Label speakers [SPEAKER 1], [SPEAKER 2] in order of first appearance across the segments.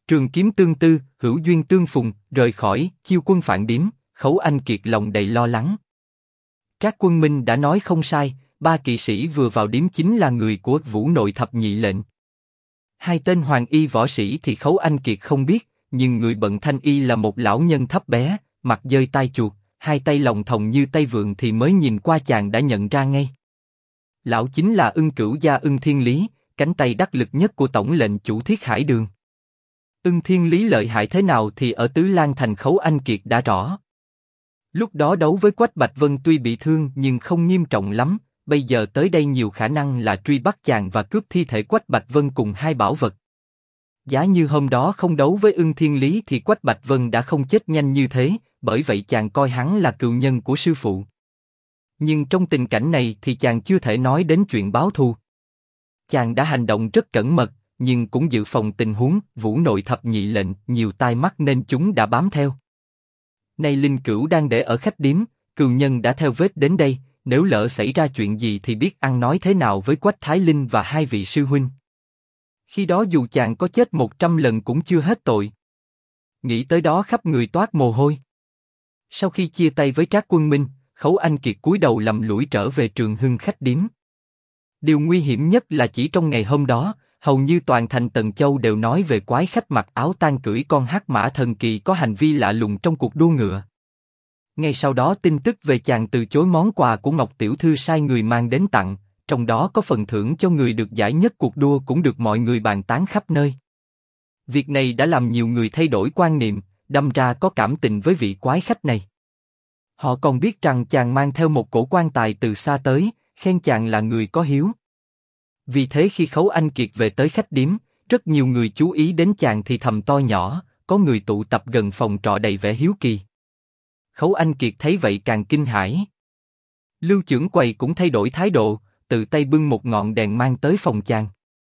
[SPEAKER 1] Trường kiếm tương tư, hữu duyên tương phùng, rời khỏi, chiêu quân phản điếm, Khấu Anh Kiệt lòng đầy lo lắng. Trác Quân Minh đã nói không sai, ba kỵ sĩ vừa vào điếm chính là người của Vũ Nội thập nhị lệnh. Hai tên hoàng y võ sĩ thì Khấu Anh Kiệt không biết, nhưng người bận thanh y là một lão nhân thấp bé, mặt dơi tai chuột, hai tay lồng thòng như tay vượn thì mới nhìn qua chàng đã nhận ra ngay. Lão chính là Ưng Cửu gia Ưng Thiên Lý, cánh tay đắc lực nhất của tổng lệnh chủ Thiết Hải Đường. Ưng Thiên Lý lợi hại thế nào thì ở Tứ Lan Thành Khấu Anh Kiệt đã rõ. Lúc đó đấu với Quách Bạch Vân tuy bị thương nhưng không nghiêm trọng lắm, bây giờ tới đây nhiều khả năng là truy bắt chàng và cướp thi thể Quách Bạch Vân cùng hai bảo vật. Giá như hôm đó không đấu với Ưng Thiên Lý thì Quách Bạch Vân đã không chết nhanh như thế, bởi vậy chàng coi hắn là cựu nhân của sư phụ. Nhưng trong tình cảnh này thì chàng chưa thể nói đến chuyện báo thù. Chàng đã hành động rất cẩn mật, nhưng cũng dự phòng tình huống Vũ Nội thập nhị lệnh nhiều tai mắt nên chúng đã bám theo. Nay Linh Cửu đang để ở khách điếm, cừu nhân đã theo vết đến đây, nếu lỡ xảy ra chuyện gì thì biết ăn nói thế nào với Quách Thái Linh và hai vị sư huynh. Khi đó dù chàng có chết 100 lần cũng chưa hết tội. Nghĩ tới đó khắp người toát mồ hôi. Sau khi chia tay với Trác Quân Minh, Khấu Anh Kiệt cúi đầu lầm lũi trở về Trường Hưng khách điếm. Điều nguy hiểm nhất là chỉ trong ngày hôm đó, hầu như toàn thành Tần Châu đều nói về quái khách mặc áo tang cưỡi con hắc mã thần kỳ có hành vi lạ lùng trong cuộc đua ngựa. Ngay sau đó tin tức về chàng từ chối món quà của Ngọc Tiểu Thư sai người mang đến tặng, trong đó có phần thưởng cho người được giải nhất cuộc đua cũng được mọi người bàn tán khắp nơi. Việc này đã làm nhiều người thay đổi quan niệm, đâm ra có cảm tình với vị quái khách này. Họ còn biết rằng chàng mang theo một cổ quan tài từ xa tới, khen chàng là người có hiếu. Vì thế khi Khấu Anh Kiệt về tới khách điếm, rất nhiều người chú ý đến chàng thì thầm to nhỏ, có người tụ tập gần phòng trọ đầy vẻ hiếu kỳ. Khấu Anh Kiệt thấy vậy càng kinh hãi. Lưu trưởng quầy cũng thay đổi thái độ, tự tay bưng một ngọn đèn mang tới phòng chàng.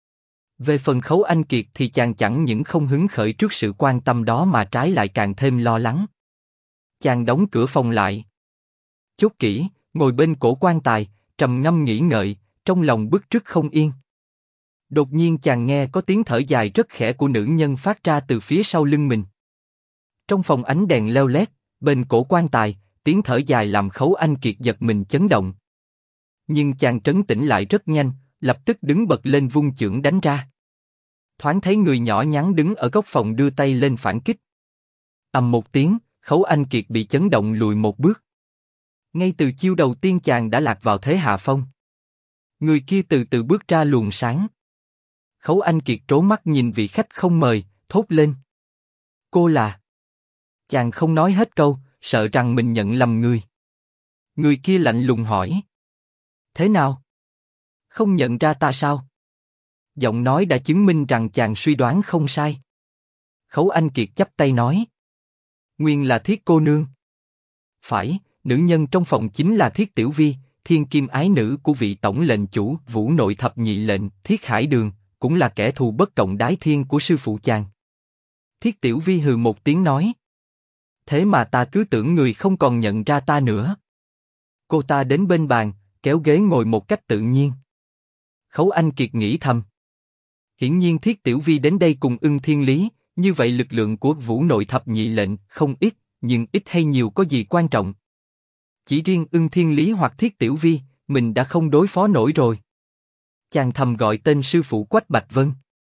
[SPEAKER 1] Về phần Khấu Anh Kiệt thì chàng chẳng những không hứng khởi trước sự quan tâm đó mà trái lại càng thêm lo lắng. Chàng đóng cửa phòng lại, chốt kỹ, ngồi bên cổ quan tài, trầm ngâm nghĩ ngợi, trong lòng bứt rứt không yên. Đột nhiên chàng nghe có tiếng thở dài rất khẽ của nữ nhân phát ra từ phía sau lưng mình. Trong phòng ánh đèn leo lét, bên cổ quan tài, tiếng thở dài làm Khấu Anh Kiệt giật mình chấn động. Nhưng chàng trấn tĩnh lại rất nhanh, lập tức đứng bật lên vung chưởng đánh ra. Thoáng thấy người nhỏ nhắn đứng ở góc phòng đưa tay lên phản kích. Ầm một tiếng, Khấu Anh Kiệt bị chấn động lùi một bước. Ngay từ chiêu đầu tiên chàng đã lạc vào thế hạ phong. Người kia từ từ bước ra luồng sáng. Khấu Anh Kiệt trố mắt nhìn vị khách không mời, thốt lên. Cô là... Chàng không nói hết câu, sợ rằng mình nhận lầm người. Người kia lạnh lùng hỏi. Thế nào? Không nhận ra ta sao? Giọng nói đã chứng minh rằng chàng suy đoán không sai. Khấu Anh Kiệt chắp tay nói. Nguyên là Thiết cô nương. Phải, nữ nhân trong phòng chính là Thiết Tiểu Vi, thiên kim ái nữ của vị tổng lệnh chủ Vũ Nội thập nhị lệnh Thiết Hải Đường, cũng là kẻ thù bất cộng đái thiên của sư phụ chàng. Thiết Tiểu Vi hừ một tiếng nói. Thế mà ta cứ tưởng người không còn nhận ra ta nữa. Cô ta đến bên bàn, kéo ghế ngồi một cách tự nhiên. Khấu Anh Kiệt nghĩ thầm. Hiển nhiên Thiết Tiểu Vi đến đây cùng Ưng Thiên Lý, như vậy lực lượng của Vũ Nội thập nhị lệnh không ít, nhưng ít hay nhiều có gì quan trọng. Chỉ riêng Ưng Thiên Lý hoặc Thiết Tiểu Vi, mình đã không đối phó nổi rồi. Chàng thầm gọi tên sư phụ Quách Bạch Vân.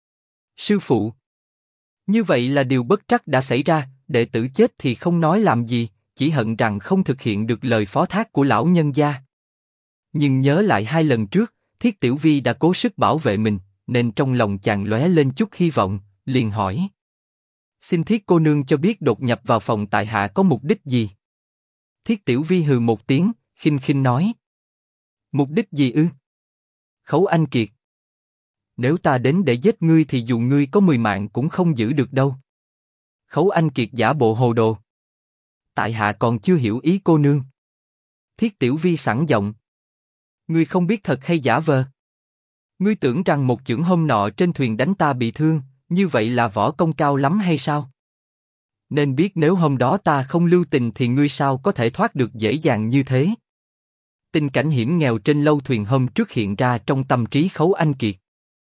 [SPEAKER 1] Sư phụ. Như vậy là điều bất trắc đã xảy ra, đệ tử chết thì không nói làm gì, chỉ hận rằng không thực hiện được lời phó thác của lão nhân gia. Nhưng nhớ lại hai lần trước, Thiết Tiểu Vi đã cố sức bảo vệ mình, nên trong lòng chàng lóe lên chút hy vọng, liền hỏi. Xin Thiết cô nương cho biết đột nhập vào phòng tại hạ có mục đích gì? Thiết Tiểu Vi hừ một tiếng, khinh khinh nói. Mục đích gì ư? Khấu Anh Kiệt. Nếu ta đến để giết ngươi thì dù ngươi có 10 mạng cũng không giữ được đâu. Khấu Anh Kiệt giả bộ hồ đồ. Tại hạ còn chưa hiểu ý cô nương. Thiết Tiểu Vi sẵn giọng. Ngươi không biết thật hay giả vờ? Ngươi tưởng rằng một chưởng hôm nọ trên thuyền đánh ta bị thương, như vậy là võ công cao lắm hay sao? Nên biết nếu hôm đó ta không lưu tình thì ngươi sao có thể thoát được dễ dàng như thế? Tình cảnh hiểm nghèo trên lâu thuyền hôm trước hiện ra trong tâm trí Khấu Anh Kiệt.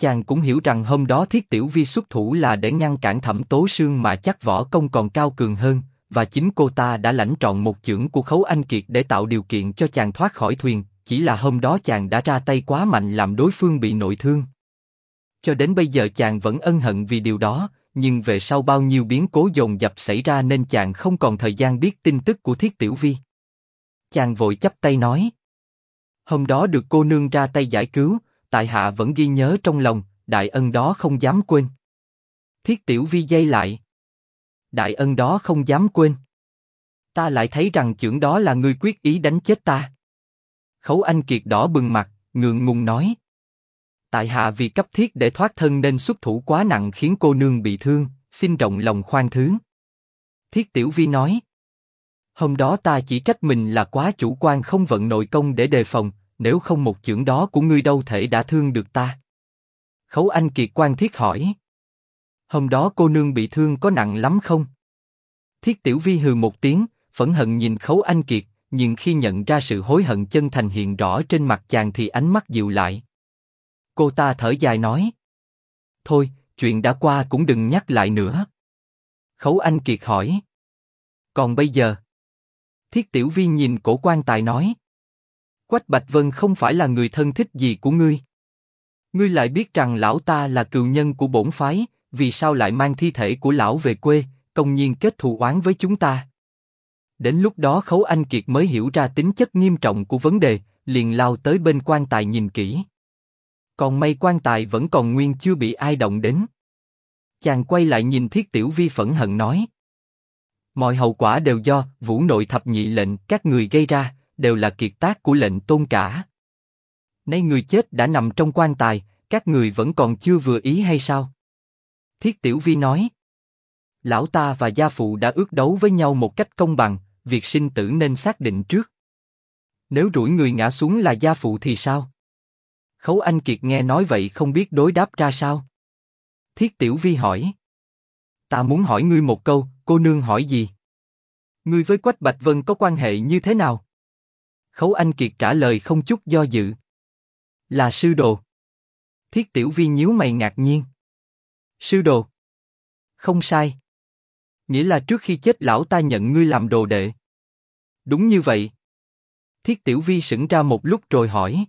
[SPEAKER 1] Chàng cũng hiểu rằng hôm đó Thiết Tiểu Vi xuất thủ là để ngăn cản Thẩm Tố Sương mà chắc võ công còn cao cường hơn, và chính cô ta đã lãnh trọn một chưởng của Khấu Anh Kiệt để tạo điều kiện cho chàng thoát khỏi thuyền, chỉ là hôm đó chàng đã ra tay quá mạnh làm đối phương bị nội thương. Cho đến bây giờ chàng vẫn ân hận vì điều đó, nhưng về sau bao nhiêu biến cố dồn dập xảy ra nên chàng không còn thời gian biết tin tức của Thiết Tiểu Vi. Chàng vội chắp tay nói: hôm đó được cô nương ra tay giải cứu, tại hạ vẫn ghi nhớ trong lòng, đại ân đó không dám quên. Thiết Tiểu Vi giây lại: đại ân đó không dám quên. Ta lại thấy rằng chưởng đó là ngươi quyết ý đánh chết ta. Khấu Anh Kiệt đỏ bừng mặt, ngượng ngùng nói: tại hạ vì cấp thiết để thoát thân nên xuất thủ quá nặng khiến cô nương bị thương, xin rộng lòng khoan thứ. Thiết Tiểu Vi nói: hôm đó ta chỉ trách mình là quá chủ quan không vận nội công để đề phòng, nếu không một chưởng đó của ngươi đâu thể đã thương được ta. Khấu Anh Kiệt quan thiết hỏi: hôm đó cô nương bị thương có nặng lắm không? Thiết Tiểu Vi hừ một tiếng, phẫn hận nhìn Khấu Anh Kiệt, nhưng khi nhận ra sự hối hận chân thành hiện rõ trên mặt chàng thì ánh mắt dịu lại. Cô ta thở dài nói: thôi, chuyện đã qua cũng đừng nhắc lại nữa. Khấu Anh Kiệt hỏi: còn bây giờ? Thiết Tiểu Vi nhìn cổ quan tài nói: Quách Bạch Vân không phải là người thân thích gì của ngươi. Ngươi lại biết rằng lão ta là cừu nhân của bổn phái, vì sao lại mang thi thể của lão về quê, công nhiên kết thù oán với chúng ta? Đến lúc đó Khấu Anh Kiệt mới hiểu ra tính chất nghiêm trọng của vấn đề, liền lao tới bên quan tài nhìn kỹ. Còn may quan tài vẫn còn nguyên chưa bị ai động đến. Chàng quay lại nhìn Thiết Tiểu Vi phẫn hận nói: mọi hậu quả đều do Vũ Nội thập nhị lệnh các người gây ra, đều là kiệt tác của lệnh tôn cả. Nay người chết đã nằm trong quan tài, các người vẫn còn chưa vừa ý hay sao? Thiết Tiểu Vi nói: lão ta và gia phụ đã ước đấu với nhau một cách công bằng, việc sinh tử nên xác định trước. Nếu rủi người ngã xuống là gia phụ thì sao? Khấu Anh Kiệt nghe nói vậy không biết đối đáp ra sao. Thiết Tiểu Vi hỏi: ta muốn hỏi ngươi một câu, cô nương hỏi gì? Ngươi với Quách Bạch Vân có quan hệ như thế nào? Khấu Anh Kiệt trả lời không chút do dự: là sư đồ. Thiết Tiểu Vi nhíu mày ngạc nhiên: sư đồ? Không sai. Nghĩa là trước khi chết lão ta nhận ngươi làm đồ đệ. Đúng như vậy. Thiết Tiểu Vi sững ra một lúc rồi hỏi: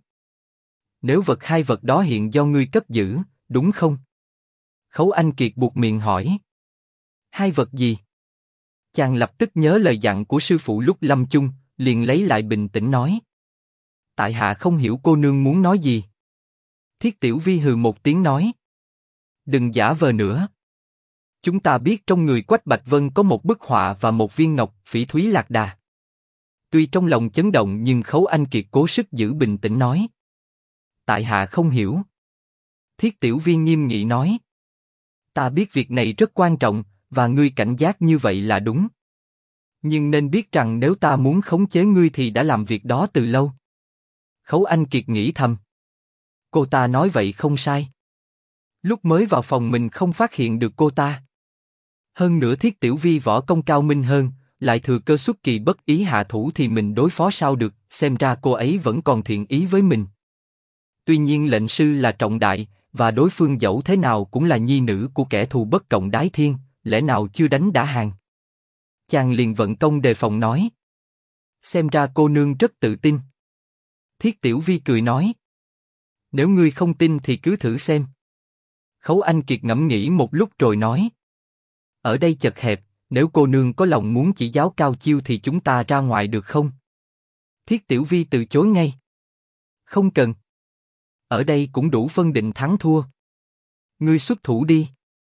[SPEAKER 1] nếu hai vật đó hiện do ngươi cất giữ, đúng không? Khấu Anh Kiệt buột miệng hỏi: hai vật gì? Chàng lập tức nhớ lời dặn của sư phụ lúc lâm chung, liền lấy lại bình tĩnh nói: tại hạ không hiểu cô nương muốn nói gì. Thiết Tiểu Vi hừ một tiếng nói: đừng giả vờ nữa. Chúng ta biết trong người Quách Bạch Vân có một bức họa và một viên ngọc phỉ thúy lạc đà. Tuy trong lòng chấn động nhưng Khấu Anh Kiệt cố sức giữ bình tĩnh nói: tại hạ không hiểu. Thiết Tiểu Vi nghiêm nghị nói: ta biết việc này rất quan trọng, và ngươi cảnh giác như vậy là đúng. Nhưng nên biết rằng nếu ta muốn khống chế ngươi thì đã làm việc đó từ lâu. Khấu Anh Kiệt nghĩ thầm. Cô ta nói vậy không sai. Lúc mới vào phòng mình không phát hiện được cô ta. Hơn nữa Thiết Tiểu Vi võ công cao minh hơn, lại thừa cơ xuất kỳ bất ý hạ thủ thì mình đối phó sao được, xem ra cô ấy vẫn còn thiện ý với mình. Tuy nhiên lệnh sư là trọng đại, và đối phương dẫu thế nào cũng là nhi nữ của kẻ thù bất cộng đái thiên, lẽ nào chưa đánh đã hàng. Chàng liền vận công đề phòng nói: xem ra cô nương rất tự tin. Thiết Tiểu Vi cười nói: nếu ngươi không tin thì cứ thử xem. Khấu Anh Kiệt ngẫm nghĩ một lúc rồi nói: ở đây chật hẹp, nếu cô nương có lòng muốn chỉ giáo cao chiêu thì chúng ta ra ngoài được không? Thiết Tiểu Vi từ chối ngay: không cần. Ở đây cũng đủ phân định thắng thua. Ngươi xuất thủ đi.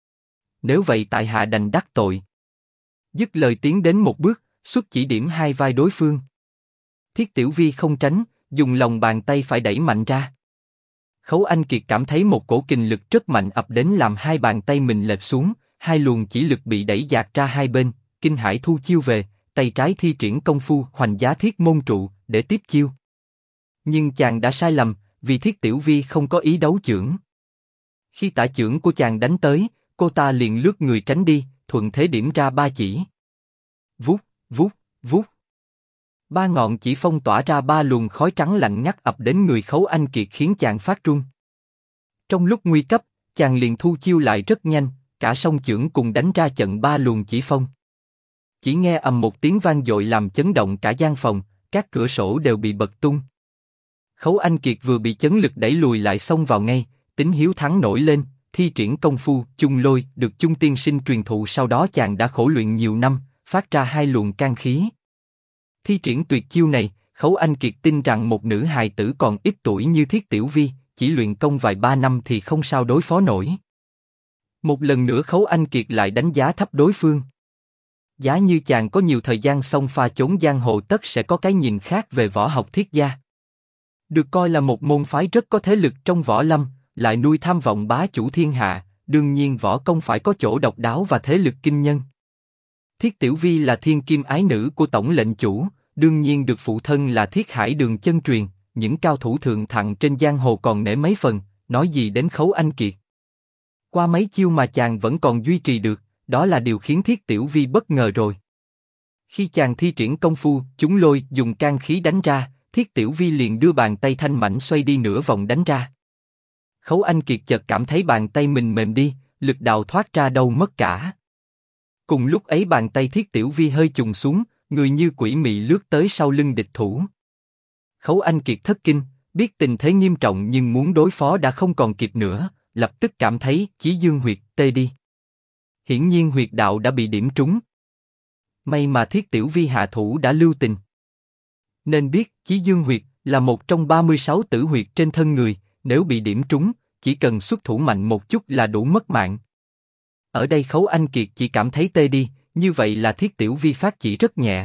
[SPEAKER 1] Nếu vậy tại hạ đành đắc tội. Dứt lời tiến đến một bước, xuất chỉ điểm hai vai đối phương. Thiết Tiểu Vi không tránh, dùng lòng bàn tay phải đẩy mạnh ra. Khấu Anh Kiệt cảm thấy một cổ kình lực rất mạnh ập đến làm hai bàn tay mình lệch xuống, hai luồng chỉ lực bị đẩy dạt ra hai bên, kinh hãi thu chiêu về, tay trái thi triển công phu Hoành Giá Thiết Môn Trụ để tiếp chiêu. Nhưng chàng đã sai lầm, vì Thiết Tiểu Vi không có ý đấu chưởng. Khi tả chưởng của chàng đánh tới, cô ta liền lướt người tránh đi, thuận thế điểm ra ba chỉ. Vút, vút, vút. Ba ngọn chỉ phong tỏa ra ba luồng khói trắng lạnh ngắt ập đến người Khấu Anh Kiệt khiến chàng phát run. Trong lúc nguy cấp, chàng liền thu chiêu lại rất nhanh, cả song chưởng cùng đánh ra trận ba luồng chỉ phong. Chỉ nghe ầm một tiếng vang dội làm chấn động cả gian phòng, các cửa sổ đều bị bật tung. Khấu Anh Kiệt vừa bị chấn lực đẩy lùi lại xông vào ngay, tính hiếu thắng nổi lên, thi triển công phu chung lôi được Chung tiên sinh truyền thụ, sau đó chàng đã khổ luyện nhiều năm, phát ra hai luồng can khí. Thi triển tuyệt chiêu này, Khấu Anh Kiệt tin rằng một nữ hài tử còn ít tuổi như Thiết Tiểu Vi, chỉ luyện công vài ba năm thì không sao đối phó nổi. Một lần nữa Khấu Anh Kiệt lại đánh giá thấp đối phương. Giá như chàng có nhiều thời gian xông pha trốn giang hồ tất sẽ có cái nhìn khác về võ học Thiết gia. Được coi là một môn phái rất có thế lực trong võ lâm, lại nuôi tham vọng bá chủ thiên hạ, đương nhiên võ công phải có chỗ độc đáo và thế lực kinh nhân. Thiết Tiểu Vi là thiên kim ái nữ của tổng lệnh chủ, đương nhiên được phụ thân là Thiết Hải Đường chân truyền, những cao thủ thượng thặng trên giang hồ còn nể mấy phần, nói gì đến Khấu Anh Kiệt. Qua mấy chiêu mà chàng vẫn còn duy trì được, đó là điều khiến Thiết Tiểu Vi bất ngờ rồi. Khi chàng thi triển công phu, chúng lôi dùng can khí đánh ra, Thiết Tiểu Vi liền đưa bàn tay thanh mảnh xoay đi nửa vòng đánh ra. Khấu Anh Kiệt chợt cảm thấy bàn tay mình mềm đi, lực đạo thoát ra đâu mất cả. Cùng lúc ấy bàn tay Thiết Tiểu Vi hơi chùng xuống, người như quỷ mị lướt tới sau lưng địch thủ. Khấu Anh Kiệt thất kinh, biết tình thế nghiêm trọng nhưng muốn đối phó đã không còn kịp nữa, lập tức cảm thấy chí dương huyệt tê đi. Hiển nhiên huyệt đạo đã bị điểm trúng. May mà Thiết Tiểu Vi hạ thủ đã lưu tình. Nên biết chí dương huyệt là một trong 36 tử huyệt trên thân người, nếu bị điểm trúng, chỉ cần xuất thủ mạnh một chút là đủ mất mạng. Ở đây Khấu Anh Kiệt chỉ cảm thấy tê đi, như vậy là Thiết Tiểu Vi phát chỉ rất nhẹ.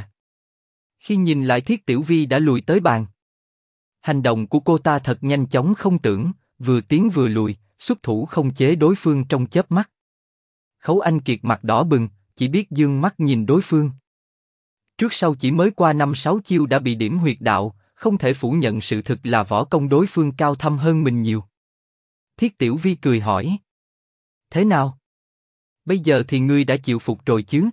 [SPEAKER 1] Khi nhìn lại Thiết Tiểu Vi đã lùi tới bàn. Hành động của cô ta thật nhanh chóng không tưởng, vừa tiến vừa lùi, xuất thủ không chế đối phương trong chớp mắt. Khấu Anh Kiệt mặt đỏ bừng, chỉ biết dương mắt nhìn đối phương. Trước sau chỉ mới qua 5-6 chiêu đã bị điểm huyệt đạo, không thể phủ nhận sự thực là võ công đối phương cao thâm hơn mình nhiều. Thiết Tiểu Vi cười hỏi. Thế nào? Bây giờ thì ngươi đã chịu phục rồi chứ?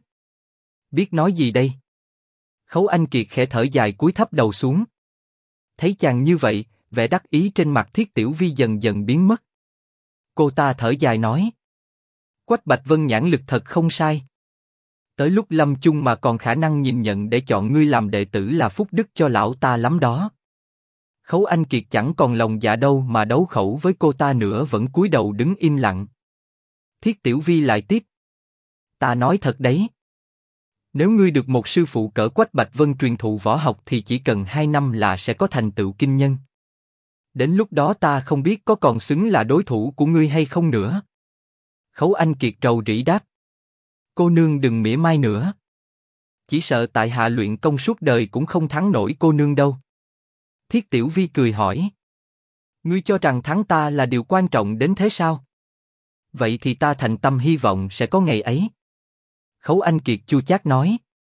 [SPEAKER 1] Biết nói gì đây? Khấu Anh Kiệt khẽ thở dài cúi thấp đầu xuống. Thấy chàng như vậy, vẻ đắc ý trên mặt Thiết Tiểu Vi dần dần biến mất. Cô ta thở dài nói. Quách Bạch Vân nhãn lực thật không sai. Tới lúc lâm chung mà còn khả năng nhìn nhận để chọn ngươi làm đệ tử là phúc đức cho lão ta lắm đó. Khấu Anh Kiệt chẳng còn lòng dạ đâu mà đấu khẩu với cô ta nữa, vẫn cúi đầu đứng im lặng. Thiết Tiểu Vi lại tiếp. Ta nói thật đấy. Nếu ngươi được một sư phụ cỡ Quách Bạch Vân truyền thụ võ học thì chỉ cần 2 năm là sẽ có thành tựu kinh nhân. Đến lúc đó ta không biết có còn xứng là đối thủ của ngươi hay không nữa. Khấu Anh Kiệt rầu rĩ đáp. Cô nương đừng mỉa mai nữa. Chỉ sợ tại hạ luyện công suốt đời cũng không thắng nổi cô nương đâu. Thiết Tiểu Vi cười hỏi. Ngươi cho rằng thắng ta là điều quan trọng đến thế sao? Vậy thì ta thành tâm hy vọng sẽ có ngày ấy. Khấu Anh Kiệt chua chát nói.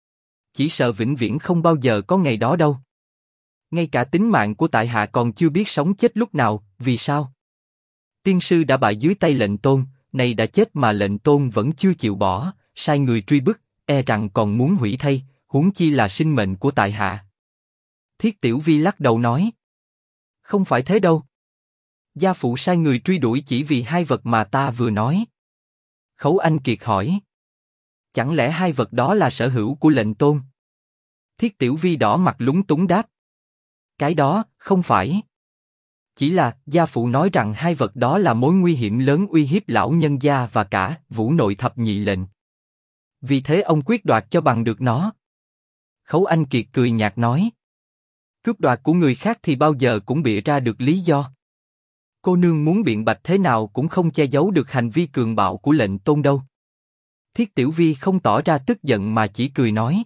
[SPEAKER 1] Chỉ sợ vĩnh viễn không bao giờ có ngày đó đâu. Ngay cả tính mạng của tại hạ còn chưa biết sống chết lúc nào, vì sao? Tiên sư đã bại dưới tay lệnh tôn, nay đã chết mà lệnh tôn vẫn chưa chịu bỏ, sai người truy bức, e rằng còn muốn hủy thay, huống chi là sinh mệnh của tại hạ. Thiết Tiểu Vi lắc đầu nói. Không phải thế đâu. Gia phụ sai người truy đuổi chỉ vì hai vật mà ta vừa nói. Khấu Anh Kiệt hỏi. Chẳng lẽ hai vật đó là sở hữu của lệnh tôn? Thiết Tiểu Vi đỏ mặt lúng túng đáp. Cái đó, không phải. Chỉ là, gia phụ nói rằng hai vật đó là mối nguy hiểm lớn uy hiếp lão nhân gia và cả Vũ Nội thập nhị lệnh. Vì thế ông quyết đoạt cho bằng được nó. Khấu Anh Kiệt cười nhạt nói. Cướp đoạt của người khác thì bao giờ cũng bịa ra được lý do. Cô nương muốn biện bạch thế nào cũng không che giấu được hành vi cường bạo của lệnh tôn đâu. Thiết Tiểu Vi không tỏ ra tức giận mà chỉ cười nói.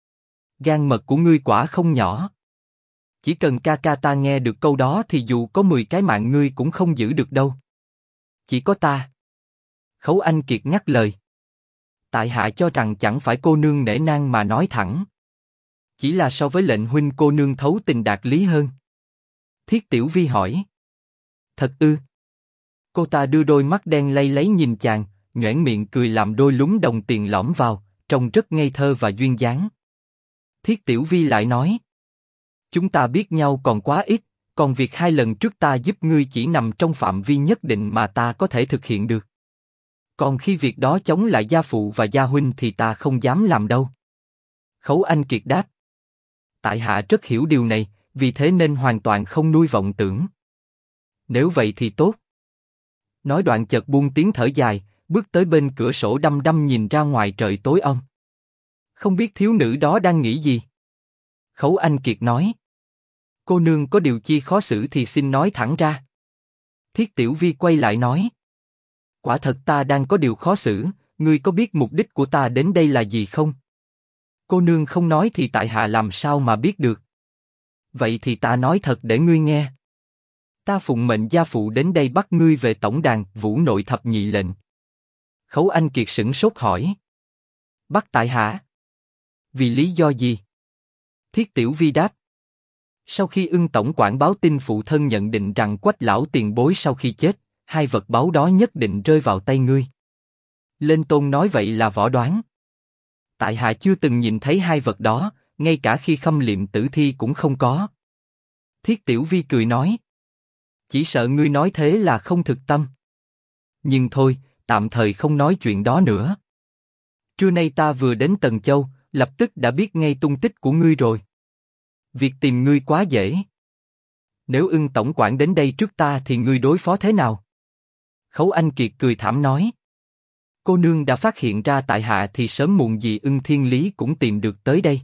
[SPEAKER 1] Gan mật của ngươi quả không nhỏ. Chỉ cần ca ca ta nghe được câu đó thì dù có 10 cái mạng ngươi cũng không giữ được đâu. Chỉ có ta. Khấu Anh Kiệt nhắc lời. Tại hạ cho rằng chẳng phải cô nương nể nang mà nói thẳng. Chỉ là so với lệnh huynh cô nương thấu tình đạt lý hơn. Thiết Tiểu Vi hỏi. Thật ư? Cô ta đưa đôi mắt đen lay lấy nhìn chàng, nhoẻn miệng cười làm đôi lúm đồng tiền lõm vào, trông rất ngây thơ và duyên dáng. Thiết Tiểu Vi lại nói. Chúng ta biết nhau còn quá ít, còn việc 2 lần trước ta giúp ngươi chỉ nằm trong phạm vi nhất định mà ta có thể thực hiện được. Còn khi việc đó chống lại gia phụ và gia huynh thì ta không dám làm đâu. Khấu Anh Kiệt đáp. Tại hạ rất hiểu điều này, vì thế nên hoàn toàn không nuôi vọng tưởng. Nếu vậy thì tốt. Nói đoạn chợt buông tiếng thở dài, bước tới bên cửa sổ đăm đăm nhìn ra ngoài trời tối om. Không biết thiếu nữ đó đang nghĩ gì? Khấu Anh Kiệt nói. Cô nương có điều chi khó xử thì xin nói thẳng ra. Thiết Tiểu Vi quay lại nói. Quả thật ta đang có điều khó xử, ngươi có biết mục đích của ta đến đây là gì không? Cô nương không nói thì tại hạ làm sao mà biết được. Vậy thì ta nói thật để ngươi nghe. Ta phụng mệnh gia phụ đến đây bắt ngươi về tổng đàn Vũ Nội Thập Nhị lệnh. Khấu Anh Kiệt sửng sốt hỏi. Bắt tại hạ? Vì lý do gì? Thiết Tiểu Vi đáp. Sau khi Ưng tổng quản báo tin phụ thân nhận định rằng Quách lão tiền bối sau khi chết, 2 vật báu đó nhất định rơi vào tay ngươi. Lên Tôn nói vậy là võ đoán. Tại hạ chưa từng nhìn thấy 2 vật đó, ngay cả khi khâm liệm tử thi cũng không có. Thiết Tiểu Vi cười nói. Chỉ sợ ngươi nói thế là không thực tâm. Nhưng thôi, tạm thời không nói chuyện đó nữa. Trưa nay ta vừa đến Tần Châu, lập tức đã biết ngay tung tích của ngươi rồi. Việc tìm ngươi quá dễ. Nếu Ưng tổng quản đến đây trước ta thì ngươi đối phó thế nào? Khấu Anh Kiệt cười thảm nói. Cô nương đã phát hiện ra tại hạ thì sớm muộn gì Ưng Thiên Lý cũng tìm được tới đây.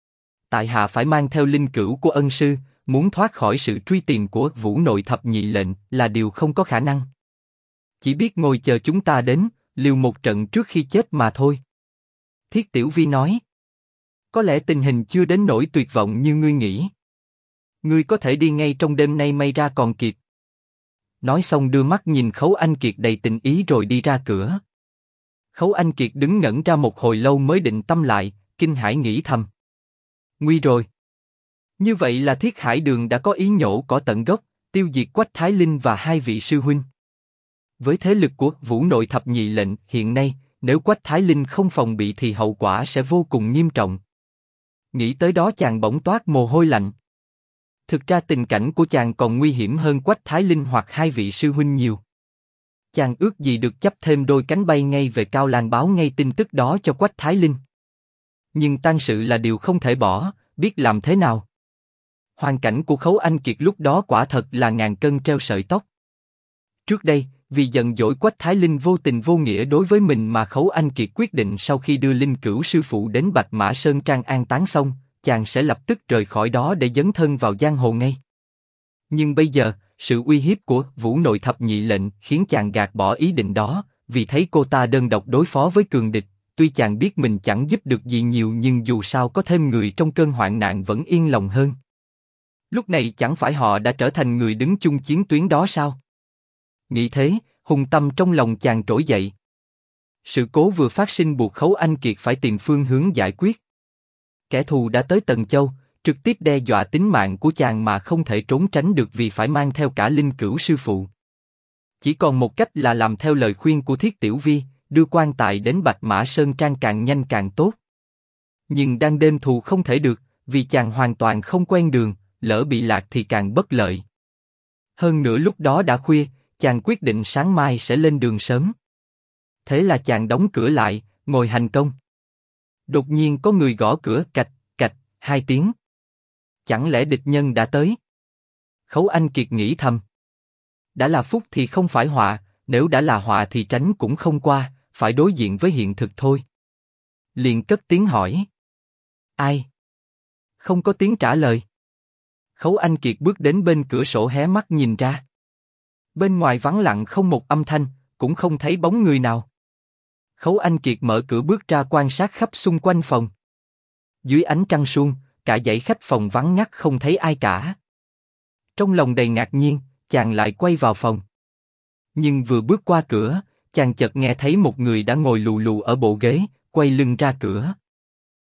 [SPEAKER 1] Tại hạ phải mang theo linh cữu của ân sư, muốn thoát khỏi sự truy tìm của Vũ Nội Thập Nhị lệnh là điều không có khả năng. Chỉ biết ngồi chờ chúng ta đến, liều một trận trước khi chết mà thôi. Thiết Tiểu Vi nói. Có lẽ tình hình chưa đến nỗi tuyệt vọng như ngươi nghĩ. Ngươi có thể đi ngay trong đêm nay may ra còn kịp. Nói xong đưa mắt nhìn Khấu Anh Kiệt đầy tình ý rồi đi ra cửa. Khấu Anh Kiệt đứng ngẩn ra một hồi lâu mới định tâm lại, kinh hãi nghĩ thầm. Nguy rồi. Như vậy là Thiết Hải Đường đã có ý nhổ cỏ tận gốc, tiêu diệt Quách Thái Linh và 2 vị sư huynh. Với thế lực của Vũ Nội Thập Nhị lệnh hiện nay, nếu Quách Thái Linh không phòng bị thì hậu quả sẽ vô cùng nghiêm trọng. Nghĩ tới đó chàng bỗng toát mồ hôi lạnh. Thực ra tình cảnh của chàng còn nguy hiểm hơn Quách Thái Linh hoặc 2 vị sư huynh nhiều. Chàng ước gì được chắp thêm đôi cánh bay ngay về Cao Lan báo ngay tin tức đó cho Quách Thái Linh. Nhưng tang sự là điều không thể bỏ, biết làm thế nào. Hoàn cảnh của Khấu Anh Kiệt lúc đó quả thật là ngàn cân treo sợi tóc. Trước đây, vì giận dỗi Quách Thái Linh vô tình vô nghĩa đối với mình mà Khấu Anh Kiệt quyết định sau khi đưa linh cữu sư phụ đến Bạch Mã Sơn Trang an táng xong, chàng sẽ lập tức rời khỏi đó để dấn thân vào giang hồ ngay. Nhưng bây giờ, sự uy hiếp của Vũ Nội Thập Nhị lệnh khiến chàng gạt bỏ ý định đó, vì thấy cô ta đơn độc đối phó với cường địch. Tuy chàng biết mình chẳng giúp được gì nhiều nhưng dù sao có thêm người trong cơn hoạn nạn vẫn yên lòng hơn. Lúc này chẳng phải họ đã trở thành người đứng chung chiến tuyến đó sao? Nghĩ thế, hùng tâm trong lòng chàng trỗi dậy. Sự cố vừa phát sinh buộc Khấu Anh Kiệt phải tìm phương hướng giải quyết. Kẻ thù đã tới Tần Châu, trực tiếp đe dọa tính mạng của chàng mà không thể trốn tránh được vì phải mang theo cả linh cữu sư phụ. Chỉ còn một cách là làm theo lời khuyên của Thiết Tiểu Vi, đưa quan tài đến Bạch Mã Sơn Trang càng nhanh càng tốt. Nhưng đang đêm thù không thể được, vì chàng hoàn toàn không quen đường, lỡ bị lạc thì càng bất lợi. Hơn nữa lúc đó đã khuya, chàng quyết định sáng mai sẽ lên đường sớm. Thế là chàng đóng cửa lại, ngồi hành công. Đột nhiên có người gõ cửa cạch, cạch, 2 tiếng. Chẳng lẽ địch nhân đã tới? Khấu Anh Kiệt nghĩ thầm. Đã là phúc thì không phải họa, nếu đã là họa thì tránh cũng không qua, phải đối diện với hiện thực thôi. Liền cất tiếng hỏi. Ai? Không có tiếng trả lời. Khấu Anh Kiệt bước đến bên cửa sổ hé mắt nhìn ra. Bên ngoài vắng lặng không một âm thanh, cũng không thấy bóng người nào. Khấu Anh Kiệt mở cửa bước ra quan sát khắp xung quanh phòng. Dưới ánh trăng suông, cả dãy khách phòng vắng ngắt không thấy ai cả. Trong lòng đầy ngạc nhiên, chàng lại quay vào phòng. Nhưng vừa bước qua cửa, chàng chợt nghe thấy một người đã ngồi lù lù ở bộ ghế, quay lưng ra cửa.